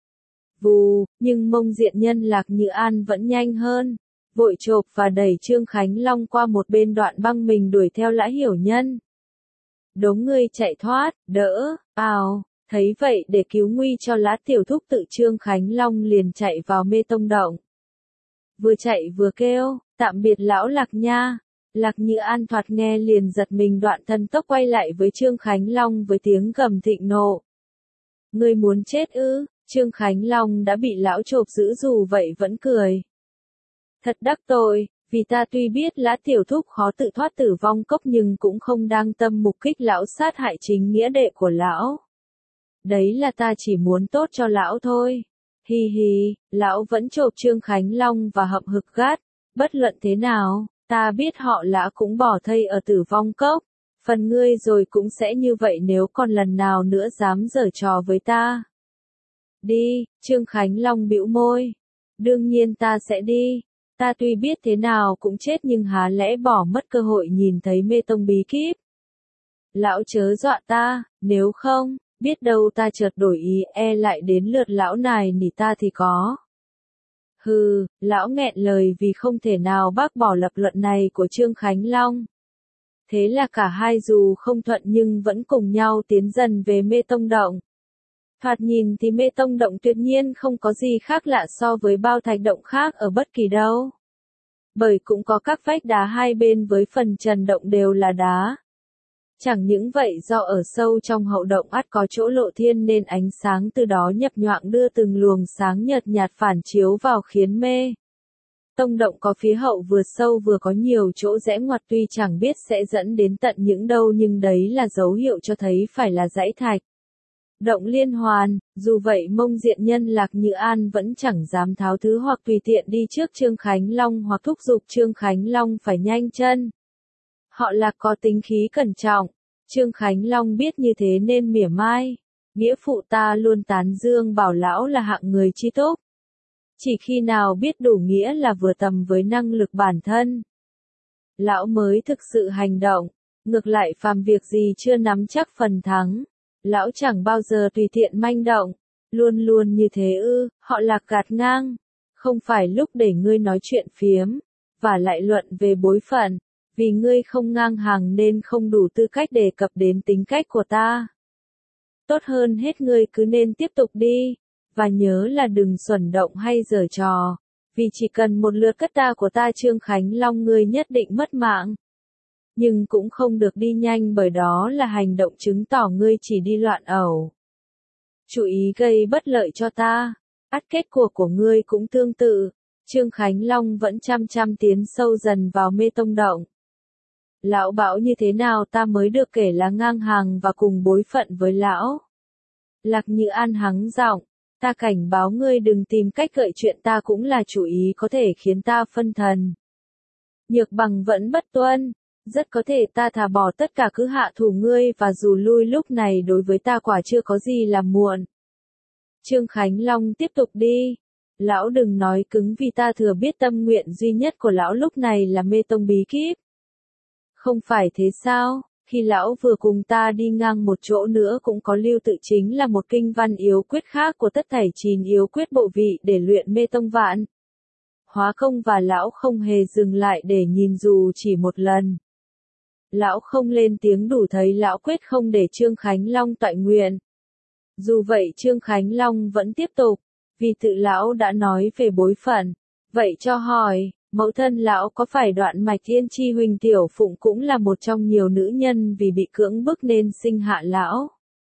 Vù, nhưng mông diện nhân Lạc Như An vẫn nhanh hơn, vội chộp và đẩy Trương Khánh Long qua một bên, đoạn băng mình đuổi theo Lã hiểu nhân. Đống ngươi chạy thoát, đỡ, ào, thấy vậy để cứu nguy cho Lã tiểu thúc tự Trương Khánh Long liền chạy vào Mê Tông Động. Vừa chạy vừa kêu, tạm biệt lão Lạc nha, Lạc Như An thoạt nghe liền giật mình, đoạn thân tốc quay lại với Trương Khánh Long với tiếng gầm thịnh nộ. Ngươi muốn chết ư? Trương Khánh Long đã bị lão chộp giữ dù vậy vẫn cười. Thật đắc tội, vì ta tuy biết Lã tiểu thúc khó tự thoát tử vong cốc nhưng cũng không đang tâm mục kích lão sát hại chính nghĩa đệ của lão. Đấy là ta chỉ muốn tốt cho lão thôi. Hi hi, lão vẫn chộp Trương Khánh Long và hậm hực gắt. Bất luận thế nào, ta biết họ Lã cũng bỏ thây ở tử vong cốc. Phần ngươi rồi cũng sẽ như vậy nếu còn lần nào nữa dám giở trò với ta. Đi, Trương Khánh Long bĩu môi. Đương nhiên ta sẽ đi. Ta tuy biết thế nào cũng chết nhưng há lẽ bỏ mất cơ hội nhìn thấy mê tông bí kíp. Lão chớ dọa ta, nếu không, biết đâu ta chợt đổi ý e lại đến lượt lão này nỉ ta thì có. Hừ, lão nghẹn lời vì không thể nào bác bỏ lập luận này của Trương Khánh Long. Thế là cả hai dù không thuận nhưng vẫn cùng nhau tiến dần về mê tông động. Thoạt nhìn thì mê tông động tuyệt nhiên không có gì khác lạ so với bao thạch động khác ở bất kỳ đâu. Bởi cũng có các vách đá hai bên với phần trần động đều là đá. Chẳng những vậy do ở sâu trong hậu động ắt có chỗ lộ thiên nên ánh sáng từ đó nhập nhoạng đưa từng luồng sáng nhợt nhạt phản chiếu vào khiến mê tông động có phía hậu vừa sâu vừa có nhiều chỗ rẽ ngoặt, tuy chẳng biết sẽ dẫn đến tận những đâu nhưng đấy là dấu hiệu cho thấy phải là dãy thạch động liên hoàn. Dù vậy Mông Diện Nhân Lạc Như An vẫn chẳng dám tháo thứ hoặc tùy tiện đi trước Trương Khánh Long hoặc thúc giục Trương Khánh Long phải nhanh chân. Họ Lạc có tính khí cẩn trọng. Trương Khánh Long biết như thế nên mỉa mai. Nghĩa phụ ta luôn tán dương bảo lão là hạng người chi túc. Chỉ khi nào biết đủ nghĩa là vừa tầm với năng lực bản thân, lão mới thực sự hành động. Ngược lại phàm việc gì chưa nắm chắc phần thắng, lão chẳng bao giờ tùy tiện manh động. Luôn luôn như thế ư? Họ Lạc gạt ngang. Không phải lúc để ngươi nói chuyện phiếm, và lại luận về bối phận. Vì ngươi không ngang hàng nên không đủ tư cách đề cập đến tính cách của ta. Tốt hơn hết ngươi cứ nên tiếp tục đi. Và nhớ là đừng xuẩn động hay giở trò. Vì chỉ cần một lượt cất ta của ta Trương Khánh Long ngươi nhất định mất mạng. Nhưng cũng không được đi nhanh bởi đó là hành động chứng tỏ ngươi chỉ đi loạn ẩu. Chú ý gây bất lợi cho ta. Ắt kết cuộc của ngươi cũng tương tự. Trương Khánh Long vẫn chăm chăm tiến sâu dần vào mê tông động. Lão bảo như thế nào ta mới được kể là ngang hàng và cùng bối phận với lão? Lạc Như An hắng giọng, ta cảnh báo ngươi đừng tìm cách gợi chuyện ta cũng là chủ ý có thể khiến ta phân thần. Nhược Bằng vẫn bất tuân, rất có thể ta thà bỏ tất cả cứ hạ thủ ngươi và dù lui lúc này đối với ta quả chưa có gì là muộn. Trương Khánh Long tiếp tục đi. Lão đừng nói cứng vì ta thừa biết tâm nguyện duy nhất của lão lúc này là mê tông bí kíp. Không phải thế sao, khi lão vừa cùng ta đi ngang một chỗ nữa cũng có lưu tự chính là một kinh văn yếu quyết khác của tất thảy chín yếu quyết bộ vị để luyện mê tông vạn hóa công và lão không hề dừng lại để nhìn dù chỉ một lần. Lão không lên tiếng đủ thấy lão quyết không để Trương Khánh Long toại nguyện. Dù vậy Trương Khánh Long vẫn tiếp tục, vì tự lão đã nói về bối phận. Vậy cho hỏi, mẫu thân lão có phải Đoạn Mạch Yên Chi Huỳnh Tiểu Phụng cũng là một trong nhiều nữ nhân vì bị cưỡng bức nên sinh hạ lão?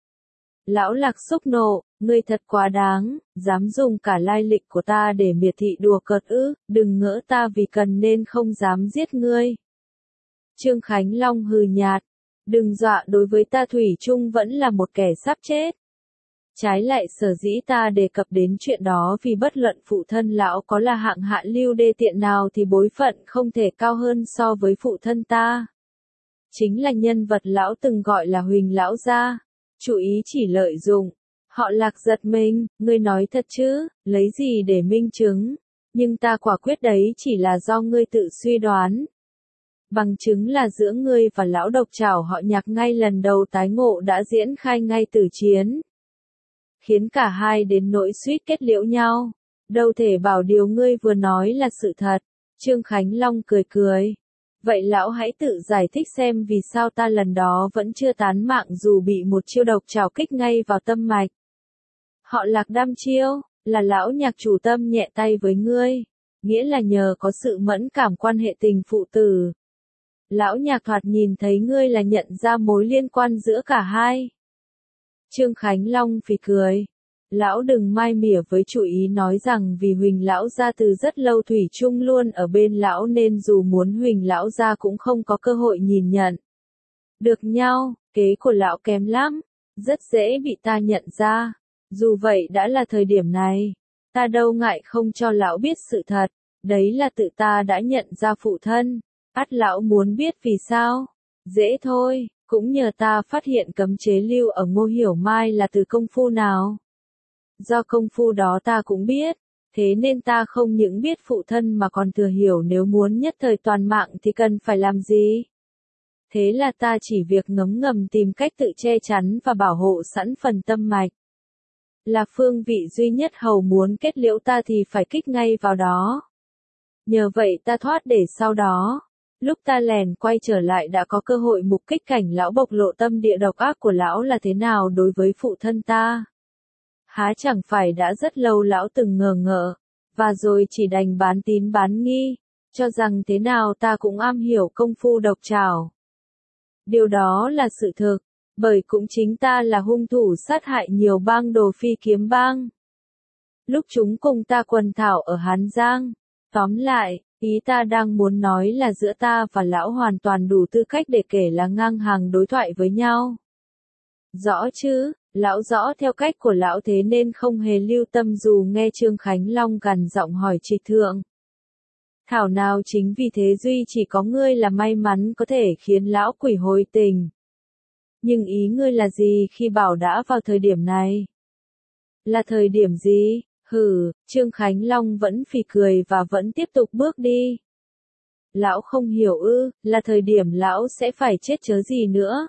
Lão Lạc xúc nộ, ngươi thật quá đáng, dám dùng cả lai lịch của ta để miệt thị đùa cợt ư, đừng ngỡ ta vì cần nên không dám giết ngươi. Trương Khánh Long hừ nhạt, đừng dọa, đối với ta thủy chung vẫn là một kẻ sắp chết. Trái lại sở dĩ ta đề cập đến chuyện đó vì bất luận phụ thân lão có là hạng hạ lưu đê tiện nào thì bối phận không thể cao hơn so với phụ thân ta. Chính là nhân vật lão từng gọi là Huỳnh lão gia, chủ ý chỉ lợi dụng. Họ Lạc giật mình, ngươi nói thật chứ, lấy gì để minh chứng, nhưng ta quả quyết đấy chỉ là do ngươi tự suy đoán. Bằng chứng là giữa ngươi và lão độc trảo họ Nhạc ngay lần đầu tái ngộ đã diễn khai ngay từ chiến. Khiến cả hai đến nỗi suýt kết liễu nhau. Đâu thể bảo điều ngươi vừa nói là sự thật. Trương Khánh Long cười cười. Vậy lão hãy tự giải thích xem vì sao ta lần đó vẫn chưa tán mạng dù bị một chiêu độc trảo kích ngay vào tâm mạch. Họ Lạc đăm chiêu, là lão Nhạc chủ tâm nhẹ tay với ngươi. Nghĩa là nhờ có sự mẫn cảm quan hệ tình phụ tử. Lão nhạc thoạt nhìn thấy ngươi là nhận ra mối liên quan giữa cả hai. Trương Khánh Long phì cười. Lão đừng mai mỉa với chủ ý nói rằng vì Huỳnh lão gia từ rất lâu thủy chung luôn ở bên lão nên dù muốn Huỳnh lão gia cũng không có cơ hội nhìn nhận được nhau, kế của lão kém lắm, rất dễ bị ta nhận ra. Dù vậy đã là thời điểm này, ta đâu ngại không cho lão biết sự thật, đấy là tự ta đã nhận ra phụ thân. Ắt lão muốn biết vì sao? Dễ thôi, cũng nhờ ta phát hiện cấm chế lưu ở Ngô Hiểu Mai là từ công phu nào. Do công phu đó ta cũng biết, thế nên ta không những biết phụ thân mà còn thừa hiểu nếu muốn nhất thời toàn mạng thì cần phải làm gì. Thế là ta chỉ việc ngấm ngầm tìm cách tự che chắn và bảo hộ sẵn phần tâm mạch. Là phương vị duy nhất hầu muốn kết liễu ta thì phải kích ngay vào đó. Nhờ vậy ta thoát để sau đó, lúc ta lèn quay trở lại đã có cơ hội mục kích cảnh lão bộc lộ tâm địa độc ác của lão là thế nào đối với phụ thân ta. Há chẳng phải đã rất lâu lão từng ngờ ngợ, và rồi chỉ đành bán tín bán nghi, cho rằng thế nào ta cũng am hiểu công phu độc trảo. Điều đó là sự thực, bởi cũng chính ta là hung thủ sát hại nhiều bang đồ phi kiếm bang. Lúc chúng cùng ta quần thảo ở Hán Giang, tóm lại, ý ta đang muốn nói là giữa ta và lão hoàn toàn đủ tư cách để kể là ngang hàng đối thoại với nhau. Rõ chứ, lão rõ theo cách của lão thế nên không hề lưu tâm dù nghe Trương Khánh Long gằn giọng hỏi trịch thượng. Thảo nào chính vì thế duy chỉ có ngươi là may mắn có thể khiến lão quỷ hồi tình. Nhưng ý ngươi là gì khi bảo đã vào thời điểm này? Là thời điểm gì? Hừ, Trương Khánh Long vẫn phì cười và vẫn tiếp tục bước đi. Lão không hiểu ư, là thời điểm lão sẽ phải chết chớ gì nữa.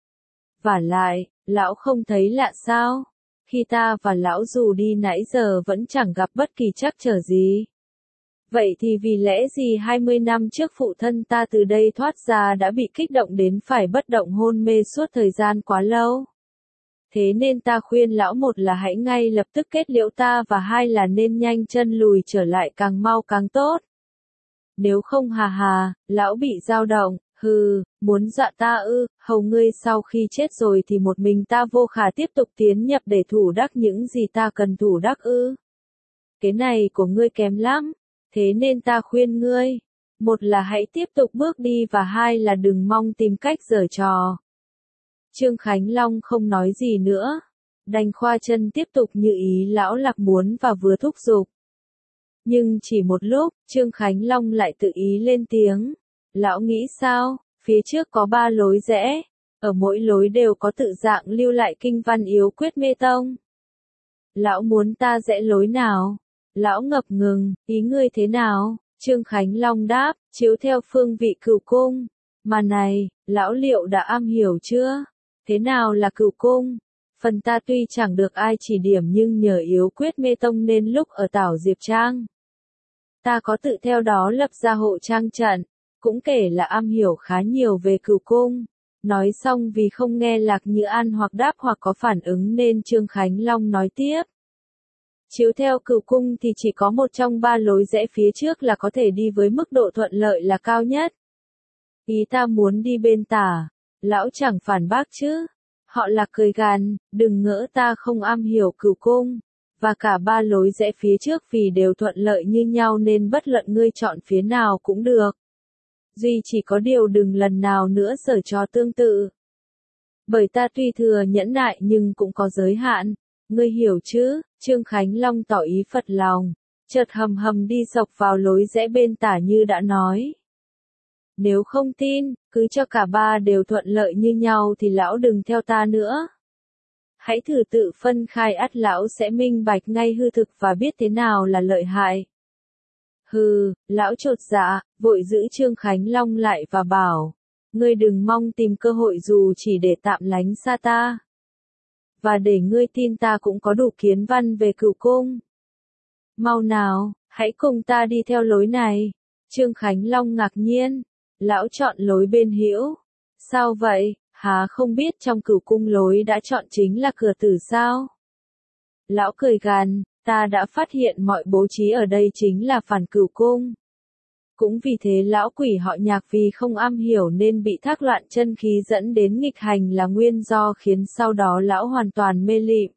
Vả lại, lão không thấy lạ sao? Khi ta và lão dù đi nãy giờ vẫn chẳng gặp bất kỳ trắc trở gì. Vậy thì vì lẽ gì hai mươi năm trước phụ thân ta từ đây thoát ra đã bị kích động đến phải bất động hôn mê suốt thời gian quá lâu? Thế nên ta khuyên lão một là hãy ngay lập tức kết liễu ta và hai là nên nhanh chân lùi trở lại càng mau càng tốt. Nếu không hà hà, lão bị dao động, hừ, muốn dọa ta ư, hầu ngươi sau khi chết rồi thì một mình ta vô khả tiếp tục tiến nhập để thủ đắc những gì ta cần thủ đắc ư. Cái này của ngươi kém lắm, thế nên ta khuyên ngươi, một là hãy tiếp tục bước đi và hai là đừng mong tìm cách giở trò. Trương Khánh Long không nói gì nữa, đành khoa chân tiếp tục như ý lão lạc muốn và vừa thúc giục. Nhưng chỉ một lúc, Trương Khánh Long lại tự ý lên tiếng. Lão nghĩ sao? Phía trước có ba lối rẽ, ở mỗi lối đều có tự dạng lưu lại kinh văn yếu quyết mê tông. Lão muốn ta rẽ lối nào? Lão ngập ngừng, ý ngươi thế nào? Trương Khánh Long đáp, chiếu theo phương vị cửu cung. Mà này, lão liệu đã am hiểu chưa? Thế nào là cửu cung? Phần ta tuy chẳng được ai chỉ điểm nhưng nhờ yếu quyết mê tông nên lúc ở Tảo Diệp Trang, ta có tự theo đó lập ra hộ trang trận, cũng kể là am hiểu khá nhiều về cửu cung. Nói xong vì không nghe Lạc Như An hoặc đáp hoặc có phản ứng nên Trương Khánh Long nói tiếp. Chiếu theo cửu cung thì chỉ có một trong ba lối rẽ phía trước là có thể đi với mức độ thuận lợi là cao nhất. Ý ta muốn đi bên tả, lão chẳng phản bác chứ. Họ Lạc cười gằn, đừng ngỡ ta không am hiểu cửu cung. Và cả ba lối rẽ phía trước vì đều thuận lợi như nhau nên bất luận ngươi chọn phía nào cũng được. Duy chỉ có điều đừng lần nào nữa giở trò tương tự. Bởi ta tuy thừa nhẫn nại nhưng cũng có giới hạn. Ngươi hiểu chứ? Trương Khánh Long tỏ ý phật lòng, chợt hầm hầm đi dọc vào lối rẽ bên tả như đã nói. Nếu không tin, cứ cho cả ba đều thuận lợi như nhau thì lão đừng theo ta nữa. Hãy thử tự phân khai ắt lão sẽ minh bạch ngay hư thực và biết thế nào là lợi hại. Hừ, lão chột dạ, vội giữ Trương Khánh Long lại và bảo, ngươi đừng mong tìm cơ hội dù chỉ để tạm lánh xa ta. Và để ngươi tin ta cũng có đủ kiến văn về cửu cung. Mau nào, hãy cùng ta đi theo lối này. Trương Khánh Long ngạc nhiên, lão chọn lối bên hữu. Sao vậy, há không biết trong cửu cung lối đã chọn chính là cửa tử sao? Lão cười gằn, ta đã phát hiện mọi bố trí ở đây chính là phản cửu cung. Cũng vì thế lão quỷ họ Nhạc vì không am hiểu nên bị thác loạn chân khí dẫn đến nghịch hành là nguyên do khiến sau đó lão hoàn toàn mê lịm.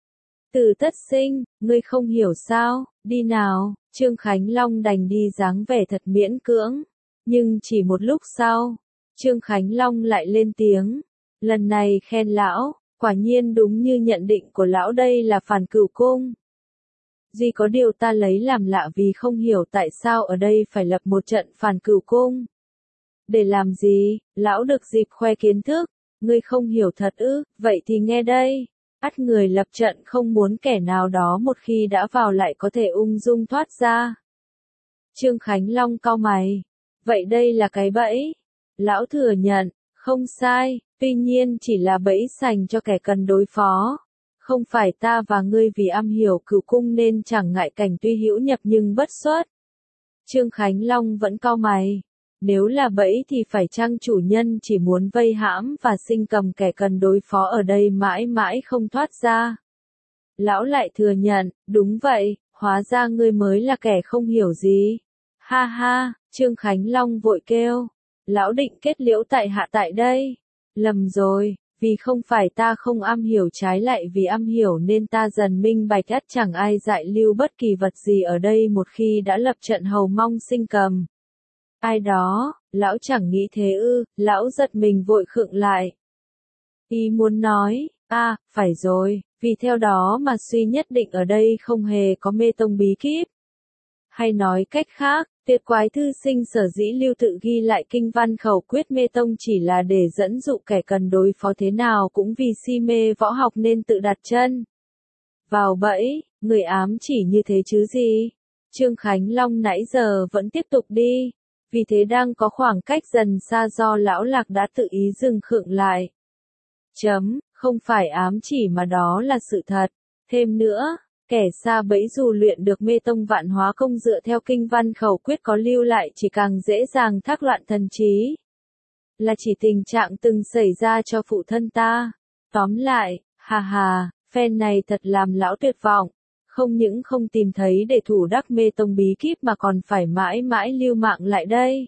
Từ Tất Sinh, ngươi không hiểu sao, đi nào, Trương Khánh Long đành đi dáng vẻ thật miễn cưỡng. Nhưng chỉ một lúc sau, Trương Khánh Long lại lên tiếng, lần này khen lão, quả nhiên đúng như nhận định của lão đây là Phản Cửu Cung. Duy có điều ta lấy làm lạ vì không hiểu tại sao ở đây phải lập một trận Phản Cửu Cung. Để làm gì, lão được dịp khoe kiến thức, ngươi không hiểu thật ư, vậy thì nghe đây. Ắt người lập trận không muốn kẻ nào đó một khi đã vào lại có thể ung dung thoát ra. Trương Khánh Long cau mày. Vậy đây là cái bẫy. Lão thừa nhận, không sai, tuy nhiên chỉ là bẫy dành cho kẻ cần đối phó. Không phải ta và ngươi vì am hiểu cửu cung nên chẳng ngại cảnh tuy hữu nhập nhưng bất xuất. Trương Khánh Long vẫn cau mày. Nếu là bẫy thì phải chăng chủ nhân chỉ muốn vây hãm và sinh cầm kẻ cần đối phó ở đây mãi mãi không thoát ra. Lão lại thừa nhận, đúng vậy, hóa ra ngươi mới là kẻ không hiểu gì. Ha ha, Trương Khánh Long vội kêu. Lão định kết liễu tại hạ tại đây. Lầm rồi, vì không phải ta không am hiểu trái lại vì am hiểu nên ta dần minh bạch ắt chẳng ai dại lưu bất kỳ vật gì ở đây một khi đã lập trận hầu mong sinh cầm. Ai đó, lão chẳng nghĩ thế ư, lão giật mình vội khựng lại. Ý muốn nói, à, phải rồi, vì theo đó mà suy nhất định ở đây không hề có mê tông bí kíp. Hay nói cách khác, tuyệt quái thư sinh sở dĩ lưu tự ghi lại kinh văn khẩu quyết mê tông chỉ là để dẫn dụ kẻ cần đối phó thế nào cũng vì si mê võ học nên tự đặt chân vào bẫy, người ám chỉ như thế chứ gì. Trương Khánh Long nãy giờ vẫn tiếp tục đi. Vì thế đang có khoảng cách dần xa do lão lạc đã tự ý dừng khựng lại. Chấm, không phải ám chỉ mà đó là sự thật. Thêm nữa, kẻ xa bẫy dù luyện được mê tông vạn hóa công dựa theo kinh văn khẩu quyết có lưu lại chỉ càng dễ dàng thác loạn thần trí. Là chỉ tình trạng từng xảy ra cho phụ thân ta. Tóm lại, hà hà, phen này thật làm lão tuyệt vọng. Không những không tìm thấy để thủ đắc mê tông bí kíp mà còn phải mãi mãi lưu mạng lại đây.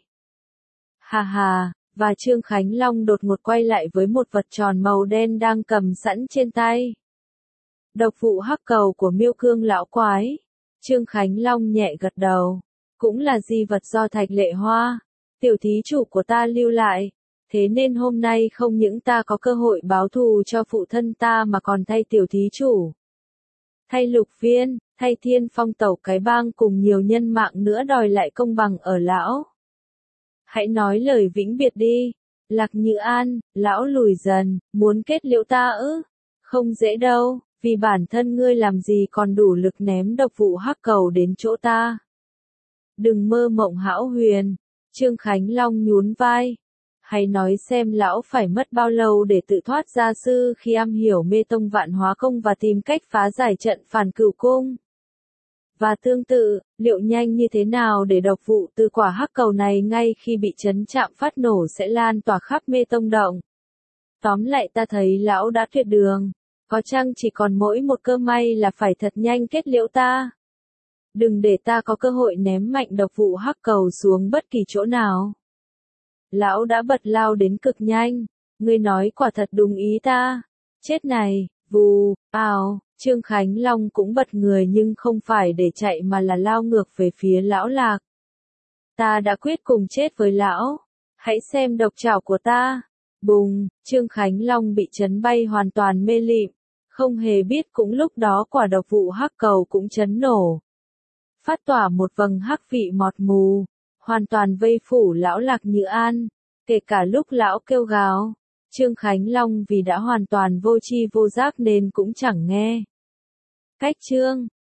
Hà hà, và Trương Khánh Long đột ngột quay lại với một vật tròn màu đen đang cầm sẵn trên tay. Độc vụ hắc cầu của Miêu Cương lão quái. Trương Khánh Long nhẹ gật đầu. Cũng là di vật do Thạch Lệ Hoa, tiểu thí chủ của ta lưu lại. Thế nên hôm nay không những ta có cơ hội báo thù cho phụ thân ta mà còn thay tiểu thí chủ. Thay Lục Viên, thay Thiên Phong tẩu cái bang cùng nhiều nhân mạng nữa đòi lại công bằng ở lão. Hãy nói lời vĩnh biệt đi. Lạc Như An, lão lùi dần, muốn kết liễu ta ư? Không dễ đâu, vì bản thân ngươi làm gì còn đủ lực ném độc vụ hắc cầu đến chỗ ta. Đừng mơ mộng hão huyền. Trương Khánh Long nhún vai. Hãy nói xem lão phải mất bao lâu để tự thoát ra sư khi am hiểu mê tông vạn hóa công và tìm cách phá giải trận Phản Cửu Cung. Và tương tự, liệu nhanh như thế nào để độc vụ từ quả hắc cầu này ngay khi bị chấn chạm phát nổ sẽ lan tỏa khắp mê tông động. Tóm lại ta thấy lão đã tuyệt đường. Có chăng chỉ còn mỗi một cơ may là phải thật nhanh kết liễu ta. Đừng để ta có cơ hội ném mạnh độc vụ hắc cầu xuống bất kỳ chỗ nào. Lão đã bật lao đến cực nhanh. Ngươi nói quả thật đúng ý ta. Chết này, vù, ào, Trương Khánh Long cũng bật người nhưng không phải để chạy mà là lao ngược về phía lão lạc. Ta đã quyết cùng chết với lão. Hãy xem độc trảo của ta. Bùng, Trương Khánh Long bị chấn bay hoàn toàn mê lịm. Không hề biết cũng lúc đó quả độc vụ hắc cầu cũng chấn nổ. Phát tỏa một vầng hắc vị mọt mù. Hoàn toàn vây phủ lão Lạc Như An. Kể cả lúc lão kêu gào. Trương Khánh Long vì đã hoàn toàn vô tri vô giác nên cũng chẳng nghe. Cách chương